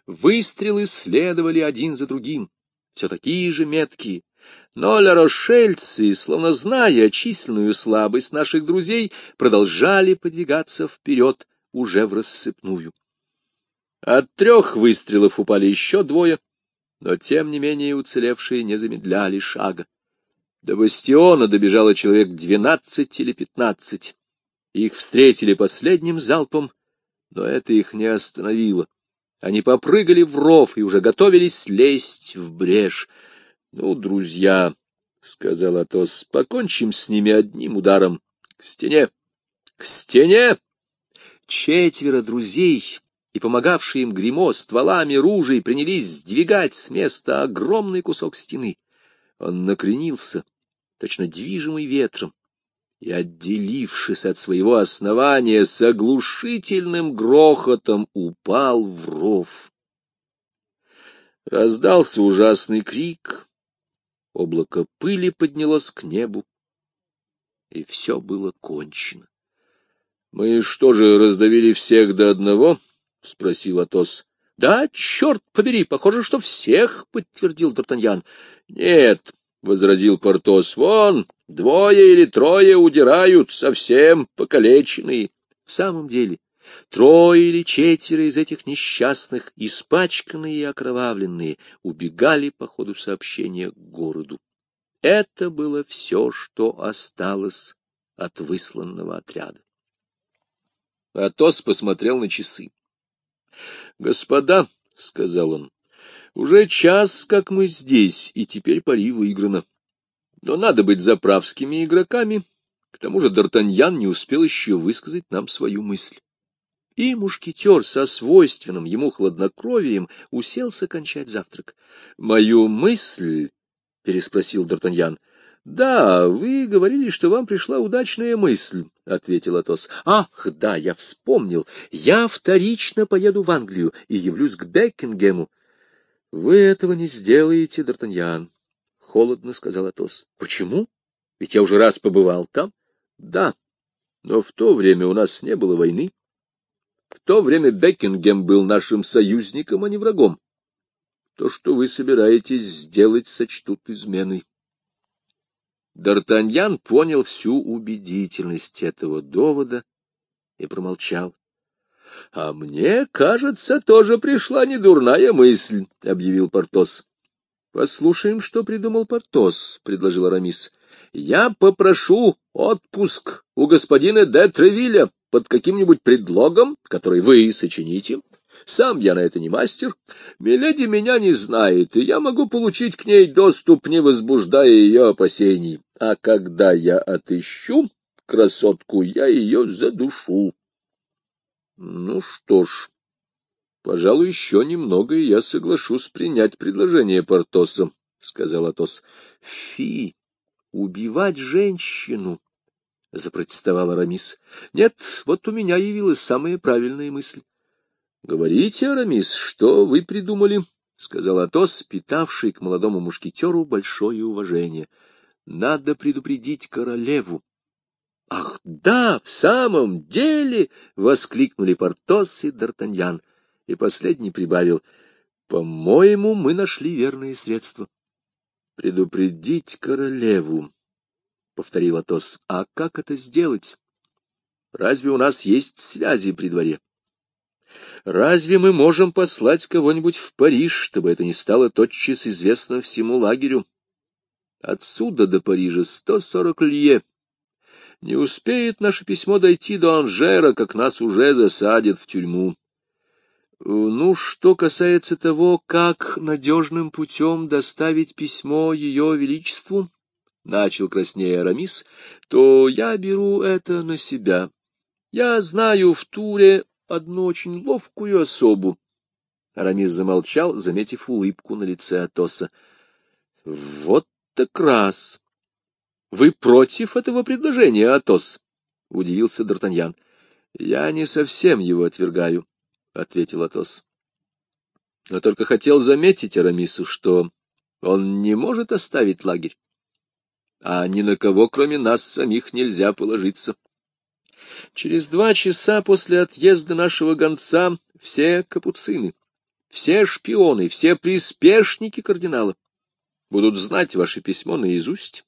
Выстрелы следовали один за другим, все такие же меткие. Но ля-рошельцы, словно зная численную слабость наших друзей, продолжали подвигаться вперед уже врассыпную. От 3 выстрелов упали еще 2, но тем не менее уцелевшие не замедляли шага. До бастиона добежало человек 12 или 15. Их встретили последним залпом, но это их не остановило. Они попрыгали в ров и уже готовились лезть в брешь. — Ну, друзья, — сказал Атос, — покончим с ними одним ударом. К стене! К стене! 4 друзей и помогавшие им гримо стволами ружей принялись сдвигать с места огромный кусок стены. Он накренился, точно движимый ветром, и, отделившись от своего основания, с оглушительным грохотом упал в ров. Раздался ужасный крик, облако пыли поднялось к небу, и все было кончено. — Мы что же, раздавили всех до одного? — спросил Атос. — Да, черт побери, похоже, что всех, — подтвердил Д'Артаньян. — Нет, — возразил Портос, — вон 2 или 3 удирают, совсем покалеченные. В самом деле, 3 или 4 из этих несчастных, испачканные и окровавленные, убегали по ходу сообщения к городу. Это было все, что осталось от высланного отряда. Атос посмотрел на часы. — Господа, — сказал он, — уже час, как мы здесь, и теперь пари выиграно. Но надо быть заправскими игроками, к тому же Д'Артаньян не успел еще высказать нам свою мысль. И мушкетер со свойственным ему хладнокровием уселся кончать завтрак. — Мою мысль? — переспросил Д'Артаньян. — Да, вы говорили, что вам пришла удачная мысль, — ответил Атос. — Ах, да, я вспомнил. Я вторично поеду в Англию и явлюсь к Бекингему. — Вы этого не сделаете, Д'Артаньян, — холодно сказал Атос. — Почему? Ведь я уже раз побывал там. — Да, но в то время у нас не было войны. В то время Бекингем был нашим союзником, а не врагом. То, что вы собираетесь сделать, сочтут изменой. Д'Артаньян понял всю убедительность этого довода и промолчал. — А мне, кажется, тоже пришла недурная мысль, — объявил Портос. — Послушаем, что придумал Портос, — предложил Арамис. — Я попрошу отпуск у господина де Тревилля под каким-нибудь предлогом, который вы сочините. Сам я на это не мастер. Миледи меня не знает, и я могу получить к ней доступ, не возбуждая ее опасений. А когда я отыщу красотку, я ее задушу. — Ну что ж, пожалуй, еще немного, и я соглашусь принять предложение Портоса, — сказал Атос. — Фи, убивать женщину! — запротестовал Арамис. — Нет, вот у меня явилась самая правильная мысль. — Говорите, Арамис, что вы придумали? — сказал Атос, питавший к молодому мушкетеру большое уважение. — Надо предупредить королеву. — Ах, да, в самом деле! — воскликнули Портос и Д'Артаньян. И последний прибавил: — По-моему, мы нашли верные средства. — Предупредить королеву, — повторил Атос. — А как это сделать? Разве у нас есть связи при дворе? Разве мы можем послать кого-нибудь в Париж, чтобы это не стало тотчас известно всему лагерю? Отсюда до Парижа 140 лье. Не успеет наше письмо дойти до Анжера, как нас уже засадят в тюрьму. Ну, что касается того, как надежным путем доставить письмо Ее Величеству, — начал краснея Арамис, — то я беру это на себя. Я знаю в Туре одну очень ловкую особу. Арамис замолчал, заметив улыбку на лице Атоса. — Вот так раз. — Вы против этого предложения, Атос? — удивился Д'Артаньян. — Я не совсем его отвергаю, — ответил Атос. — Но только хотел заметить Арамису, что он не может оставить лагерь. А ни на кого, кроме нас самих, нельзя положиться. Через 2 часа после отъезда нашего гонца все капуцины, все шпионы, все приспешники кардинала будут знать ваше письмо наизусть,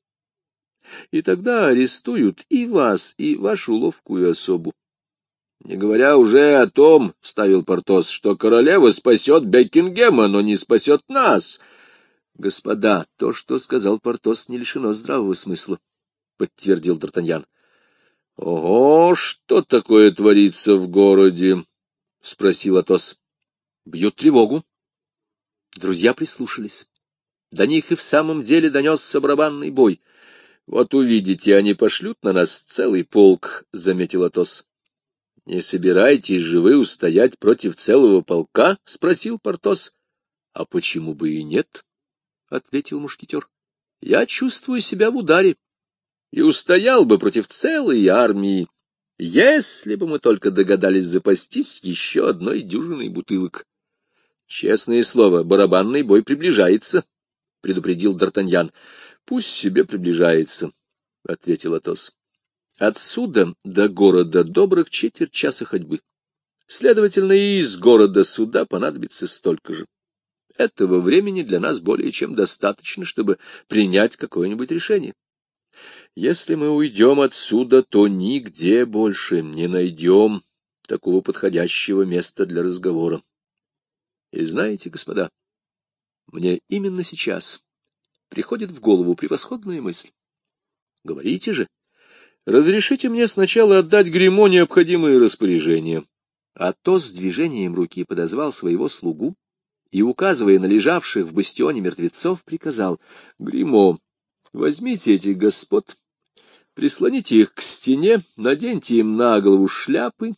и тогда арестуют и вас, и вашу ловкую особу. Не говоря уже о том, — ставил Портос, — что королева спасет Бекингема, но не спасет нас. Господа, то, что сказал Портос, не лишено здравого смысла, — подтвердил Д'Артаньян. — Ого, что такое творится в городе? — спросил Атос. — Бьют тревогу. Друзья прислушались. До них и в самом деле донесся барабанный бой. — Вот увидите, они пошлют на нас целый полк, — заметил Атос. — Не собираетесь же вы устоять против целого полка? — спросил Портос. — А почему бы и нет? — ответил мушкетер. — Я чувствую себя в ударе и устоял бы против целой армии, если бы мы только догадались запастись еще одной дюжиной бутылок. — Честное слово, барабанный бой приближается, — предупредил Д'Артаньян. — Пусть себе приближается, — ответил Атос. — Отсюда до города добрых четверть часа ходьбы. Следовательно, и из города сюда понадобится столько же. Этого времени для нас более чем достаточно, чтобы принять какое-нибудь решение. Если мы уйдем отсюда, то нигде больше не найдем такого подходящего места для разговора. И знаете, господа, мне именно сейчас приходит в голову превосходная мысль. Говорите же, разрешите мне сначала отдать Гримо необходимые распоряжения. Атос с движением руки подозвал своего слугу и, указывая на лежавших в бастионе мертвецов, приказал: Гримо, возьмите этих господ, прислоните их к стене, наденьте им на голову шляпы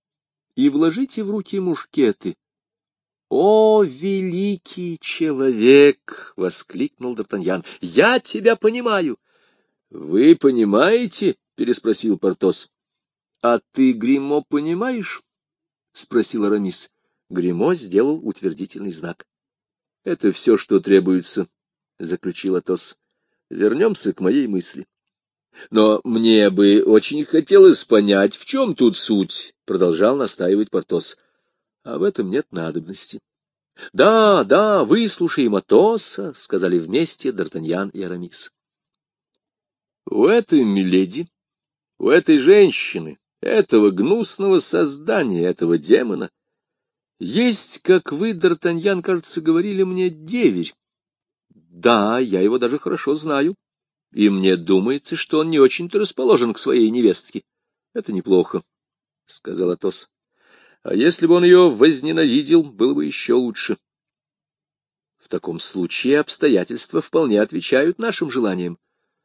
и вложите в руки мушкеты. — О, великий человек! — воскликнул Д'Артаньян. — Я тебя понимаю. — Вы понимаете? — переспросил Портос. — А ты, Гримо, понимаешь? — спросил Арамис. Гримо сделал утвердительный знак. — Это все, что требуется, — заключил Атос. — Вернемся к моей мысли. — Но мне бы очень хотелось понять, в чем тут суть, — продолжал настаивать Портос. — А в этом нет надобности. — Да, да, выслушаем Атоса, — сказали вместе Д'Артаньян и Арамис. — У этой миледи, у этой женщины, этого гнусного создания, этого демона, есть, как вы, Д'Артаньян, кажется, говорили мне, деверь. Да, я его даже хорошо знаю, и мне думается, что он не очень-то расположен к своей невестке. Это неплохо, — сказал Атос. А если бы он ее возненавидел, было бы еще лучше. В таком случае обстоятельства вполне отвечают нашим желаниям.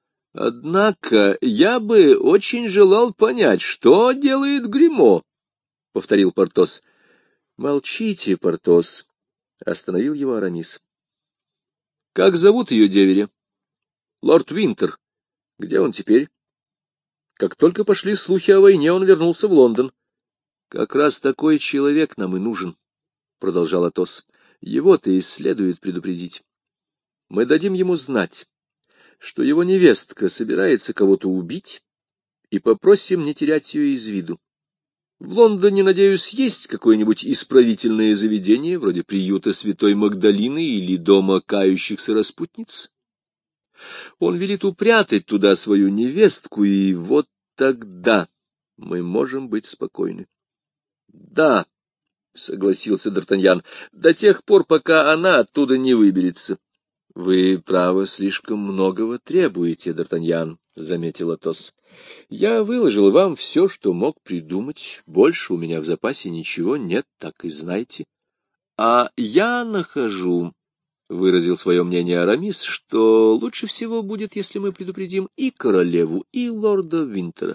Однако я бы очень желал понять, что делает Гримо, — повторил Портос. — Молчите, Портос, — остановил его Арамис. — Как зовут ее деверя? — Лорд Винтер. Где он теперь? Как только пошли слухи о войне, он вернулся в Лондон. — Как раз такой человек нам и нужен, — продолжал Атос. — Его-то и следует предупредить. Мы дадим ему знать, что его невестка собирается кого-то убить, и попросим не терять ее из виду. В Лондоне, надеюсь, есть какое-нибудь исправительное заведение, вроде приюта Святой Магдалины или дома кающихся распутниц. Он велит упрятать туда свою невестку, и вот тогда мы можем быть спокойны. — Да, — согласился Д'Артаньян, — до тех пор, пока она оттуда не выберется. — Вы, право, слишком многого требуете, Д'Артаньян, — заметил Атос. — Я выложил вам все, что мог придумать. Больше у меня в запасе ничего нет, так и знайте. — А я нахожу, — выразил свое мнение Арамис, — что лучше всего будет, если мы предупредим и королеву, и лорда Винтера.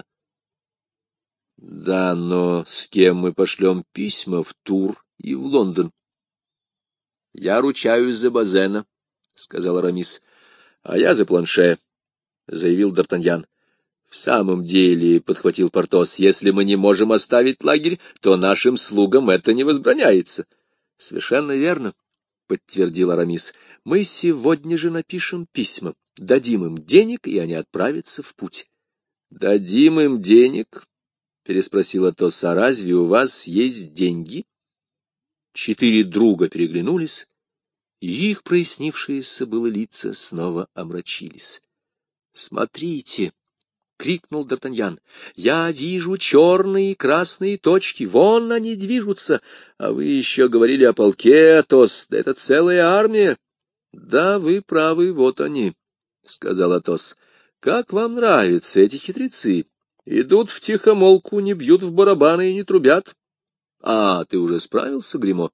— Да, но с кем мы пошлем письма в Тур и в Лондон? — Я ручаюсь за Базена, — сказал Арамис. — А я за Планше, — заявил Д'Артаньян. — В самом деле, — подхватил Портос, — если мы не можем оставить лагерь, то нашим слугам это не возбраняется. — Совершенно верно, — подтвердил Арамис. — Мы сегодня же напишем письма, дадим им денег, и они отправятся в путь. — Дадим им денег? — переспросил Атос. — А разве у вас есть деньги? — 4 друга переглянулись, и их прояснившиеся было лица снова омрачились. — Смотрите! — крикнул Д'Артаньян. — Я вижу черные и красные точки, вон они движутся. А вы еще говорили о полке, Атос, да это целая армия. — Да, вы правы, вот они, — сказал Атос. — Как вам нравятся эти хитрецы? Идут втихомолку, не бьют в барабаны и не трубят. — А, ты уже справился, Гримо?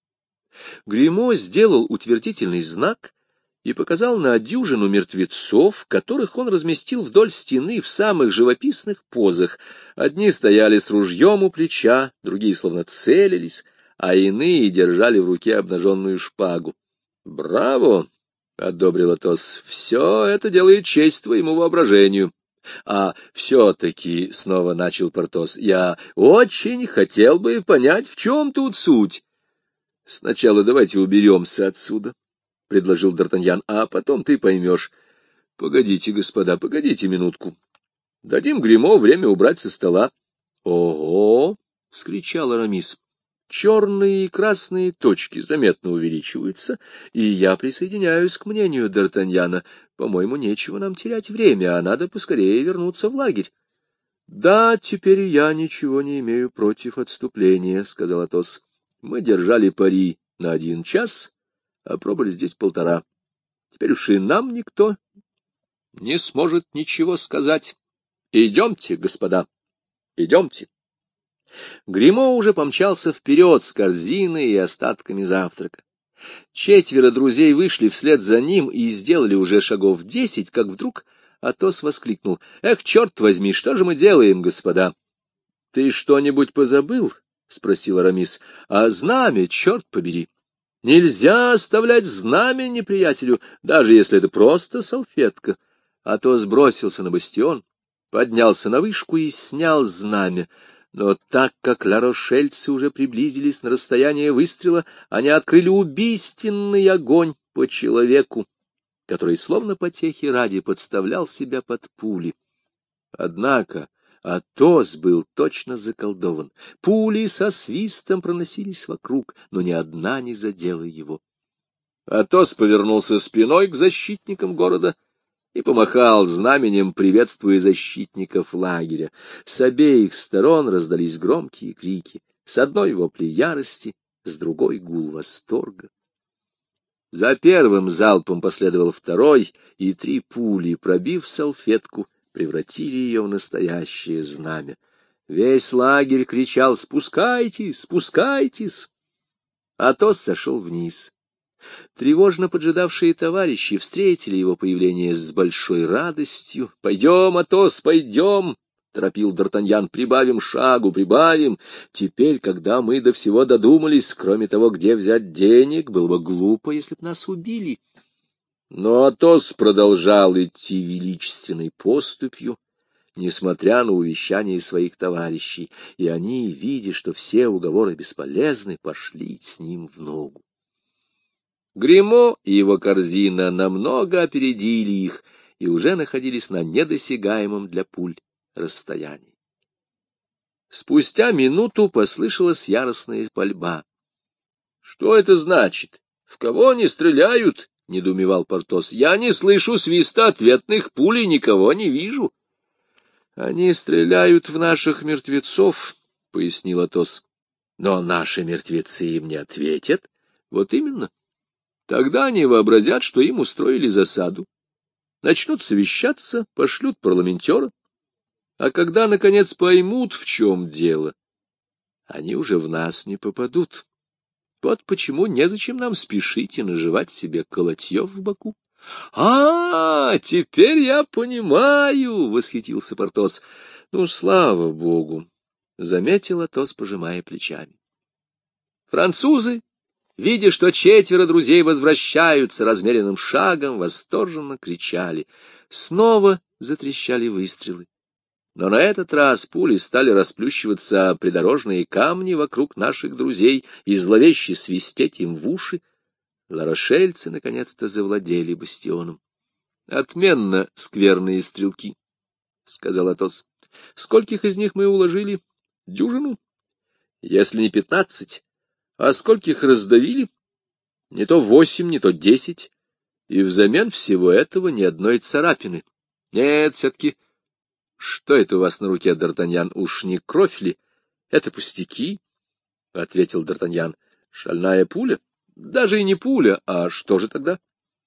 Гримо сделал утвердительный знак и показал на дюжину мертвецов, которых он разместил вдоль стены в самых живописных позах. Одни стояли с ружьем у плеча, другие словно целились, а иные держали в руке обнаженную шпагу. — Браво! — одобрил Атос. — Все это делает честь твоему воображению. — А все-таки, — снова начал Портос, — я очень хотел бы понять, в чем тут суть. — Сначала давайте уберемся отсюда, — предложил Д'Артаньян, — а потом ты поймешь. — Погодите, господа, погодите минутку. Дадим Гримо время убрать со стола. — Ого! — вскричал Арамис. — Черные и красные точки заметно увеличиваются, и я присоединяюсь к мнению Д'Артаньяна. По-моему, нечего нам терять время, а надо поскорее вернуться в лагерь. — Да, теперь я ничего не имею против отступления, — сказал Атос. — Мы держали пари на 1 час, а пробыли здесь 1,5. Теперь уж и нам никто не сможет ничего сказать. Идемте, господа, идемте. Гримо уже помчался вперед с корзиной и остатками завтрака. 4 друзей вышли вслед за ним и сделали уже шагов 10, как вдруг Атос воскликнул: — Эх, черт возьми, что же мы делаем, господа? — Ты что-нибудь позабыл? — спросил Арамис. — А знамя, черт побери! Нельзя оставлять знамя неприятелю, даже если это просто салфетка. Атос бросился на бастион, поднялся на вышку и снял знамя. Но так как ларошельцы уже приблизились на расстояние выстрела, они открыли убийственный огонь по человеку, который словно потехи ради подставлял себя под пули. Однако Атос был точно заколдован. Пули со свистом проносились вокруг, но ни одна не задела его. Атос повернулся спиной к защитникам города и помахал знаменем, приветствуя защитников лагеря. С обеих сторон раздались громкие крики, с одной вопли ярости, с другой гул восторга. За первым залпом последовал второй, и 3 пули, пробив салфетку, превратили ее в настоящее знамя. Весь лагерь кричал: «Спускайтесь! Спускайтесь!» Атос сошел вниз. Тревожно поджидавшие товарищи встретили его появление с большой радостью. — Пойдем, Атос, пойдем! — торопил Д'Артаньян. — Прибавим шагу, прибавим. Теперь, когда мы до всего додумались, кроме того, где взять денег, было бы глупо, если б нас убили. Но Атос продолжал идти величественной поступью, несмотря на увещания своих товарищей, и они, видя, что все уговоры бесполезны, пошли с ним в ногу. Гримо и его корзина намного опередили их и уже находились на недосягаемом для пуль расстоянии. Спустя минуту послышалась яростная пальба. — Что это значит? В кого они стреляют? — недоумевал Портос. — Я не слышу свиста ответных пуль и никого не вижу. — Они стреляют в наших мертвецов, — пояснил Атос. — Но наши мертвецы им не ответят. Вот именно. Тогда они вообразят, что им устроили засаду. Начнут совещаться, пошлют парламентера. А когда, наконец, поймут, в чем дело, они уже в нас не попадут. Вот почему незачем нам спешить и наживать себе колотьев в боку. — теперь я понимаю! — восхитился Портос. — Ну, слава богу! — заметил Атос, пожимая плечами. Французы, видя, что 4 друзей возвращаются размеренным шагом, восторженно кричали. Снова затрещали выстрелы. Но на этот раз пули стали расплющиваться о придорожные камни вокруг наших друзей и зловеще свистеть им в уши. Ларошельцы наконец-то завладели бастионом. — Отменно, скверные стрелки, — сказал Атос. — Скольких из них мы уложили? 10? Если не 15, А скольких раздавили? Не то 8, не то 10. И взамен всего этого ни одной царапины. Нет, все-таки... Что это у вас на руке, Д'Артаньян? Уж не кровь ли? Это пустяки, — ответил Д'Артаньян. Шальная пуля? Даже и не пуля. А что же тогда?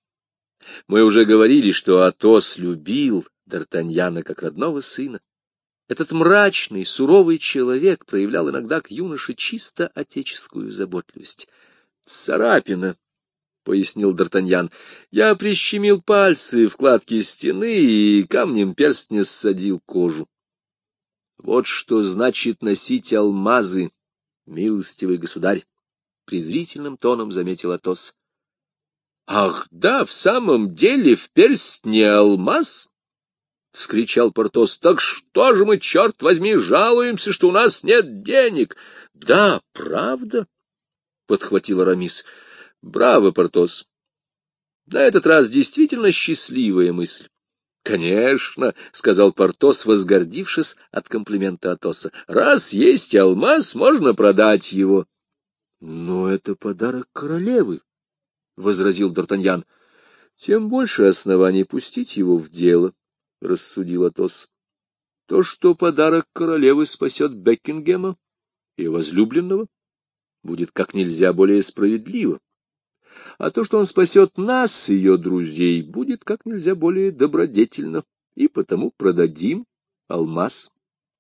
Мы уже говорили, что Атос любил Д'Артаньяна как родного сына. Этот мрачный, суровый человек проявлял иногда к юноше чисто отеческую заботливость. «Царапина», — пояснил Д'Артаньян, — «я прищемил пальцы в кладке стены и камнем перстня ссадил кожу». «Вот что значит носить алмазы, милостивый государь», — презрительным тоном заметил Атос. «Ах, да, в самом деле в перстне алмаз?» — вскричал Портос. — Так что же мы, черт возьми, жалуемся, что у нас нет денег? — Да, правда, — подхватил Арамис. — Браво, Портос. На этот раз действительно счастливая мысль. — Конечно, — сказал Портос, возгордившись от комплимента Атоса. — Раз есть алмаз, можно продать его. — Но это подарок королевы, — возразил Д'Артаньян. — Тем больше оснований пустить его в дело. — рассудил Атос. — То, что подарок королевы спасет Бекингема и возлюбленного, будет как нельзя более справедливо, а то, что он спасет нас, ее друзей, будет как нельзя более добродетельно, и потому продадим алмаз.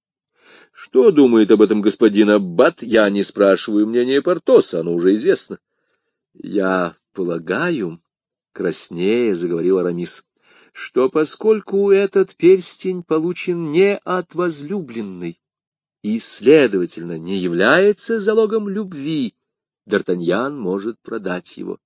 Что думает об этом господин Аббат, я не спрашиваю мнения Портоса, оно уже известно. — Я полагаю, — краснея заговорил Арамис, — что поскольку этот перстень получен не от возлюбленной и, следовательно, не является залогом любви, Д'Артаньян может продать его.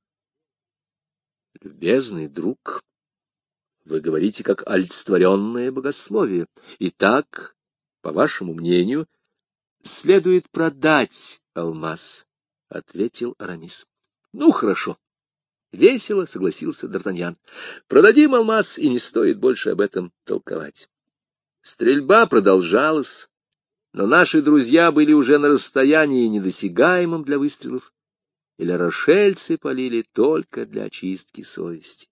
— Любезный друг, вы говорите как олицетворенное богословие. Итак, по вашему мнению, следует продать алмаз, — ответил Арамис. — Ну, хорошо. Весело согласился Д'Артаньян. Продадим алмаз, и не стоит больше об этом толковать. Стрельба продолжалась, но наши друзья были уже на расстоянии, недосягаемом для выстрелов, и ля-рошельцы полили только для очистки совести.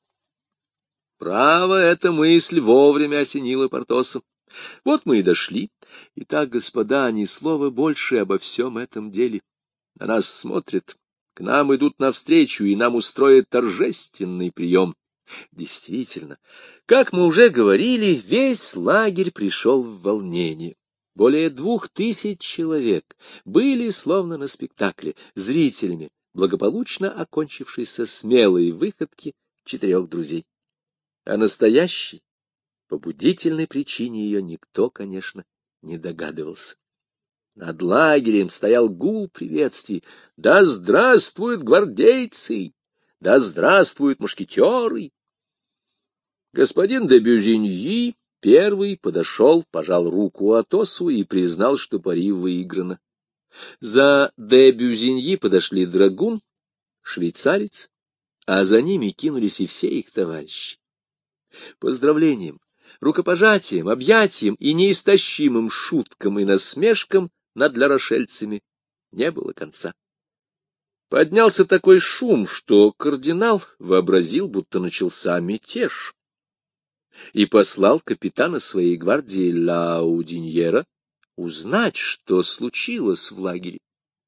Право, эта мысль вовремя осенила Портоса. Вот мы и дошли. Итак, господа, ни слова больше обо всем этом деле. На нас смотрят. К нам идут навстречу, и нам устроят торжественный прием. Действительно, как мы уже говорили, весь лагерь пришел в волнение. Более 2000 человек были словно на спектакле, зрителями благополучно окончившейся смелой выходки 4 друзей. О настоящей, побудительной причине ее никто, конечно, не догадывался. Над лагерем стоял гул приветствий. Да здравствуют гвардейцы! Да здравствуют мушкетеры! Господин де Бюзиньи первый подошел, пожал руку Атосу и признал, что пари выиграно. За де Бюзиньи подошли драгун, швейцарец, а за ними кинулись и все их товарищи. Поздравлением, рукопожатием, объятием и неистощимым шуткам и насмешкам над ля-рошельцами не было конца. Поднялся такой шум, что кардинал вообразил, будто начался мятеж, и послал капитана своей гвардии Лаудиньера узнать, что случилось в лагере.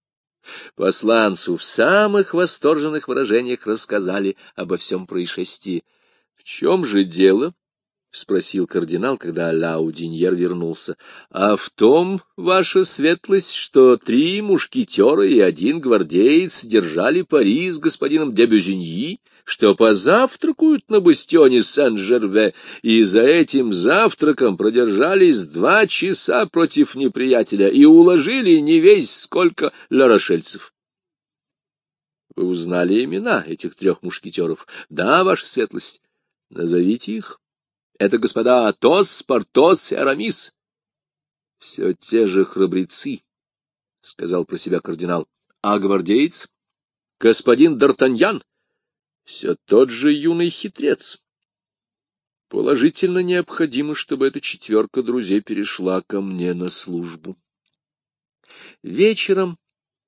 Посланцу в самых восторженных выражениях рассказали обо всем происшествии. — В чем же дело? — спросил кардинал, когда Лаудиньер вернулся. — А в том, ваша светлость, что 3 мушкетера и 1 гвардеец держали пари с господином де Бюзиньи, что позавтракают на бастионе Сен-Жерве, и за этим завтраком продержались 2 часа против неприятеля и уложили не весь сколько ля-рошельцев. — Вы узнали имена этих 3 мушкетеров? — Да, ваша светлость. — Назовите их. Это господа Атос, Портос и Арамис. — Все те же храбрецы, — сказал про себя кардинал. — А гвардеец? Господин Д'Артаньян? Все тот же юный хитрец. Положительно необходимо, чтобы эта 4 друзей перешла ко мне на службу. Вечером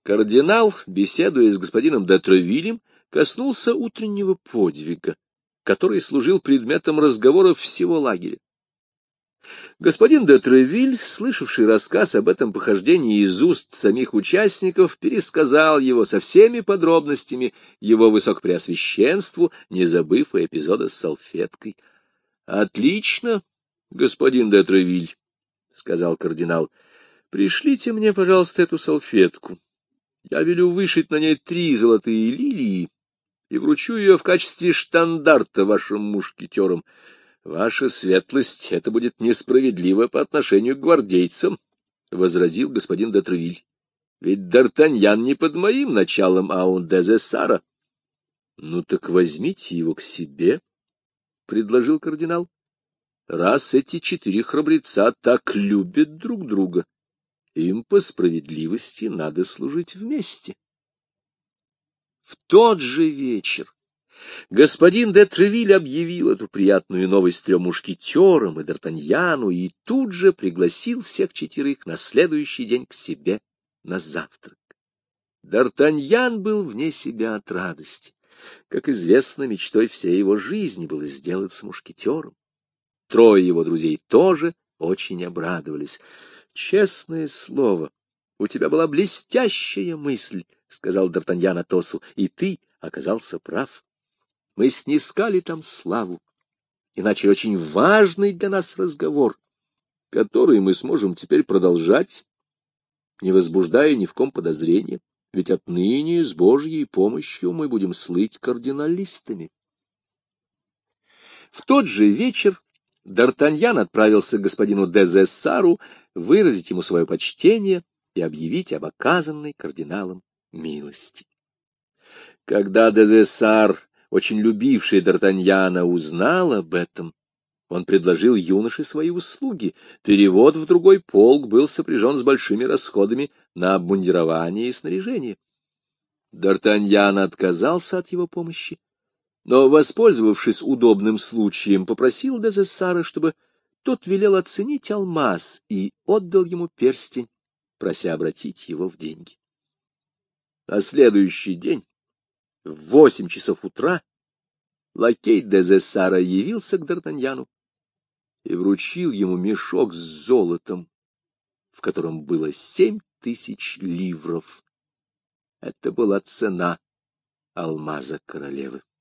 Кардинал, беседуя с господином де Тревилем, коснулся утреннего подвига, который служил предметом разговоров всего лагеря. Господин де Тревиль, слышавший рассказ об этом похождении из уст самих участников, пересказал его со всеми подробностями его высокопреосвященству, не забыв и эпизода с салфеткой. — Отлично, господин де Тревиль, — сказал кардинал. — Пришлите мне, пожалуйста, эту салфетку. Я велю вышить на ней 3 золотые лилии и вручу ее в качестве штандарта вашим мушкетерам. Ваша светлость, это будет несправедливо по отношению к гвардейцам, — возразил господин де Тревиль. — Ведь Д'Артаньян не под моим началом, а он Дезессара. — Ну так возьмите его к себе, — предложил кардинал. — Раз эти 4 храбреца так любят друг друга, им по справедливости надо служить вместе. В тот же вечер господин де Тревиль объявил эту приятную новость 3 мушкетерам и Д'Артаньяну и тут же пригласил всех 4 на следующий день к себе на завтрак. Д'Артаньян был вне себя от радости. Как известно, мечтой всей его жизни было сделаться мушкетером. 3 его друзей тоже очень обрадовались. — Честное слово, у тебя была блестящая мысль, — сказал Д'Артаньян Атосу, — и ты оказался прав. Мы снискали там славу и начали очень важный для нас разговор, который мы сможем теперь продолжать, не возбуждая ни в ком подозрения, ведь отныне с Божьей помощью мы будем слыть кардиналистами. В тот же вечер Д'Артаньян отправился к господину Дезессару выразить ему свое почтение и объявить об оказанной кардиналом милости. Когда Дезессар, очень любивший Д'Артаньяна, узнал об этом, он предложил юноше свои услуги. Перевод в другой полк был сопряжен с большими расходами на обмундирование и снаряжение. Д'Артаньян отказался от его помощи, но, воспользовавшись удобным случаем, попросил Дезессара, чтобы тот велел оценить алмаз и отдал ему перстень, прося обратить его в деньги. На следующий день, в 8 часов утра, лакей Дезессара явился к Д'Артаньяну и вручил ему мешок с золотом, в котором было 7000 ливров. Это была цена алмаза королевы.